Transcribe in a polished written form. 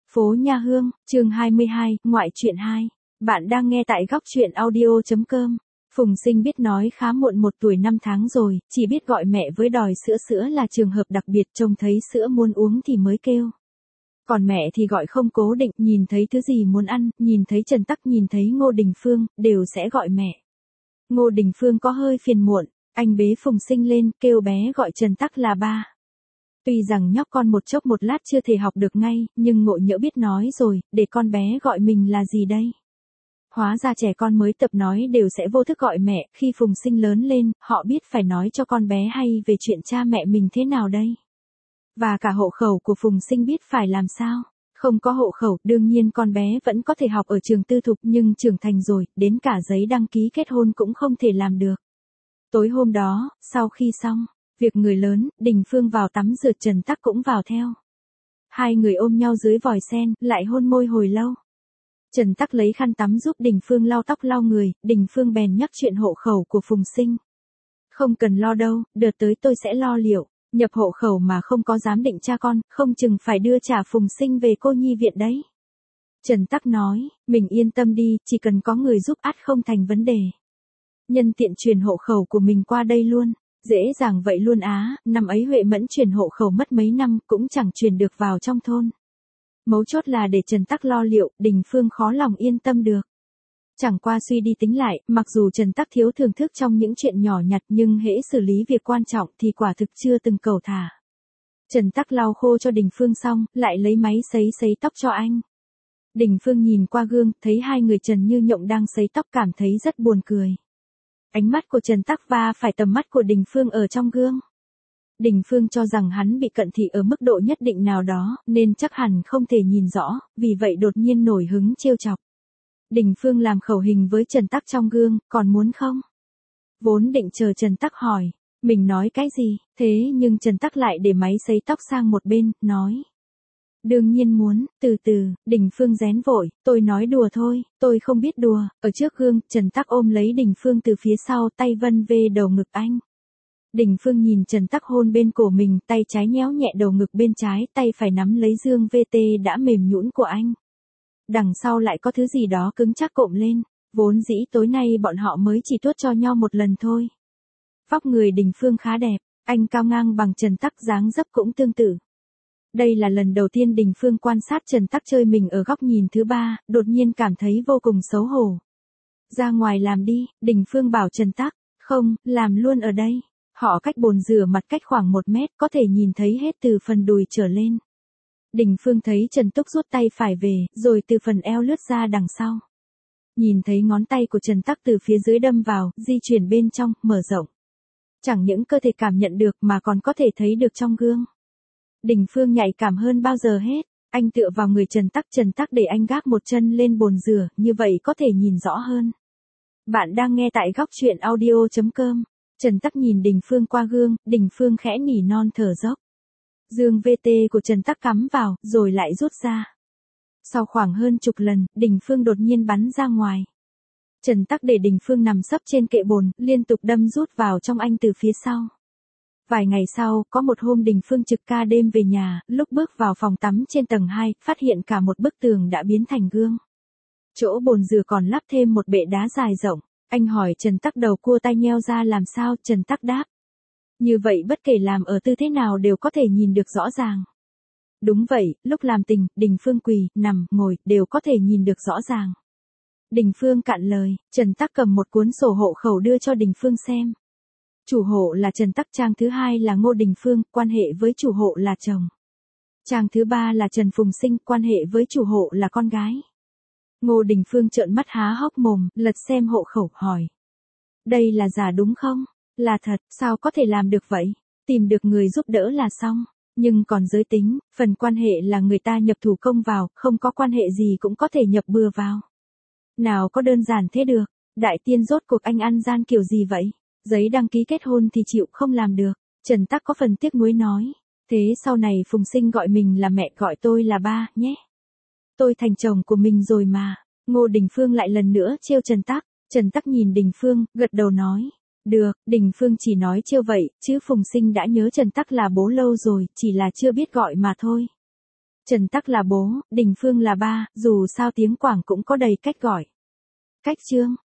Phố Nha Hương, chương 22, ngoại truyện 2. Bạn đang nghe tại góc truyện audio.com. Phùng Sinh biết nói khá muộn 1 tuổi 5 tháng rồi, chỉ biết gọi mẹ với đòi sữa. Sữa là trường hợp đặc biệt, trông thấy sữa muốn uống thì mới kêu. Còn mẹ thì gọi không cố định, nhìn thấy thứ gì muốn ăn, nhìn thấy Trần Tắc, nhìn thấy Ngô Đình Phương, đều sẽ gọi mẹ. Ngô Đình Phương có hơi phiền muộn, anh bế Phùng Sinh lên, kêu bé gọi Trần Tắc là ba. Tuy rằng nhóc con một chốc một lát chưa thể học được ngay, nhưng ngộ nhỡ biết nói rồi, để con bé gọi mình là gì đây? Hóa ra trẻ con mới tập nói đều sẽ vô thức gọi mẹ, khi Phùng Sinh lớn lên, họ biết phải nói cho con bé hay về chuyện cha mẹ mình thế nào đây? Và cả hộ khẩu của Phùng Sinh biết phải làm sao? Không có hộ khẩu, đương nhiên con bé vẫn có thể học ở trường tư thục, nhưng trưởng thành rồi, đến cả giấy đăng ký kết hôn cũng không thể làm được. Tối hôm đó, sau khi xong việc người lớn, Đình Phương vào tắm rửa, Trần Tắc cũng vào theo. Hai người ôm nhau dưới vòi sen, lại hôn môi hồi lâu. Trần Tắc lấy khăn tắm giúp Đình Phương lau tóc lau người, Đình Phương bèn nhắc chuyện hộ khẩu của Phùng Sinh. Không cần lo đâu, đợt tới tôi sẽ lo liệu, nhập hộ khẩu mà không có giám định cha con, không chừng phải đưa trả Phùng Sinh về cô nhi viện đấy. Trần Tắc nói, mình yên tâm đi, chỉ cần có người giúp ắt không thành vấn đề. Nhân tiện truyền hộ khẩu của mình qua đây luôn. Dễ dàng vậy luôn á, năm ấy Huệ Mẫn truyền hộ khẩu mất mấy năm, cũng chẳng truyền được vào trong thôn. Mấu chốt là để Trần Tắc lo liệu, Đình Phương khó lòng yên tâm được. Chẳng qua suy đi tính lại, mặc dù Trần Tắc thiếu thưởng thức trong những chuyện nhỏ nhặt, nhưng hễ xử lý việc quan trọng thì quả thực chưa từng cầu thả. Trần Tắc lau khô cho Đình Phương xong, lại lấy máy sấy tóc cho anh. Đình Phương nhìn qua gương, thấy hai người Trần như nhộng đang sấy tóc, cảm thấy rất buồn cười. Ánh mắt của Trần Tắc va phải tầm mắt của Đình Phương ở trong gương. Đình Phương cho rằng hắn bị cận thị ở mức độ nhất định nào đó, nên chắc hẳn không thể nhìn rõ, vì vậy đột nhiên nổi hứng trêu chọc. Đình Phương làm khẩu hình với Trần Tắc trong gương, còn muốn không? Vốn định chờ Trần Tắc hỏi, mình nói cái gì, thế nhưng Trần Tắc lại để máy sấy tóc sang một bên, nói. Đương nhiên muốn, từ từ, Đình Phương rén vội, tôi nói đùa thôi, tôi không biết đùa. Ở trước gương, Trần Tắc ôm lấy Đình Phương từ phía sau, tay vân về đầu ngực anh. Đình Phương nhìn Trần Tắc hôn bên cổ mình, tay trái nhéo nhẹ đầu ngực bên trái, tay phải nắm lấy dương VT đã mềm nhũn của anh. Đằng sau lại có thứ gì đó cứng chắc cộm lên, vốn dĩ tối nay bọn họ mới chỉ tuốt cho nhau một lần thôi. Vóc người Đình Phương khá đẹp, anh cao ngang bằng Trần Tắc, dáng dấp cũng tương tự. Đây là lần đầu tiên Đình Phương quan sát Trần Tắc chơi mình ở góc nhìn thứ ba, đột nhiên cảm thấy vô cùng xấu hổ. Ra ngoài làm đi, Đình Phương bảo Trần Tắc, không, làm luôn ở đây. Họ cách bồn rửa mặt cách khoảng 1 mét, có thể nhìn thấy hết từ phần đùi trở lên. Đình Phương thấy Trần Túc rút tay phải về, rồi từ phần eo lướt ra đằng sau. Nhìn thấy ngón tay của Trần Tắc từ phía dưới đâm vào, di chuyển bên trong, mở rộng. Chẳng những cơ thể cảm nhận được mà còn có thể thấy được trong gương. Đình Phương nhạy cảm hơn bao giờ hết, anh tựa vào người Trần Tắc để anh gác một chân lên bồn rửa, như vậy có thể nhìn rõ hơn. Bạn đang nghe tại góc truyện audio.com. Trần Tắc nhìn Đình Phương qua gương, Đình Phương khẽ nỉ non thở dốc. Dương VT của Trần Tắc cắm vào, rồi lại rút ra. Sau khoảng hơn chục lần, Đình Phương đột nhiên bắn ra ngoài. Trần Tắc để Đình Phương nằm sấp trên kệ bồn, liên tục đâm rút vào trong anh từ phía sau. Vài ngày sau, có một hôm Đình Phương trực ca đêm về nhà, lúc bước vào phòng tắm trên tầng 2, phát hiện cả một bức tường đã biến thành gương. Chỗ bồn rửa còn lắp thêm một bệ đá dài rộng. Anh hỏi Trần Tắc, đầu cua tai nheo ra làm sao, Trần Tắc đáp. Như vậy bất kể làm ở tư thế nào đều có thể nhìn được rõ ràng. Đúng vậy, lúc làm tình, Đình Phương quỳ, nằm, ngồi, đều có thể nhìn được rõ ràng. Đình Phương cạn lời, Trần Tắc cầm một cuốn sổ hộ khẩu đưa cho Đình Phương xem. Chủ hộ là Trần Tắc, trang thứ 2 là Ngô Đình Phương, quan hệ với chủ hộ là chồng. Trang thứ 3 là Trần Phùng Sinh, quan hệ với chủ hộ là con gái. Ngô Đình Phương trợn mắt há hốc mồm, lật xem hộ khẩu, hỏi. Đây là giả đúng không? Là thật, sao có thể làm được vậy? Tìm được người giúp đỡ là xong. Nhưng còn giới tính, phần quan hệ là người ta nhập thủ công vào, không có quan hệ gì cũng có thể nhập bừa vào. Nào có đơn giản thế được, đại tiên rốt cuộc anh ăn gian kiểu gì vậy? Giấy đăng ký kết hôn thì chịu không làm được. Trần Tắc có phần tiếc nuối nói. Thế sau này Phùng Sinh gọi mình là mẹ, gọi tôi là ba, nhé. Tôi thành chồng của mình rồi mà. Ngô Đình Phương lại lần nữa trêu Trần Tắc. Trần Tắc nhìn Đình Phương, gật đầu nói. Được, Đình Phương chỉ nói trêu vậy, chứ Phùng Sinh đã nhớ Trần Tắc là bố lâu rồi, chỉ là chưa biết gọi mà thôi. Trần Tắc là bố, Đình Phương là ba, dù sao tiếng Quảng cũng có đầy cách gọi. Cách Trương,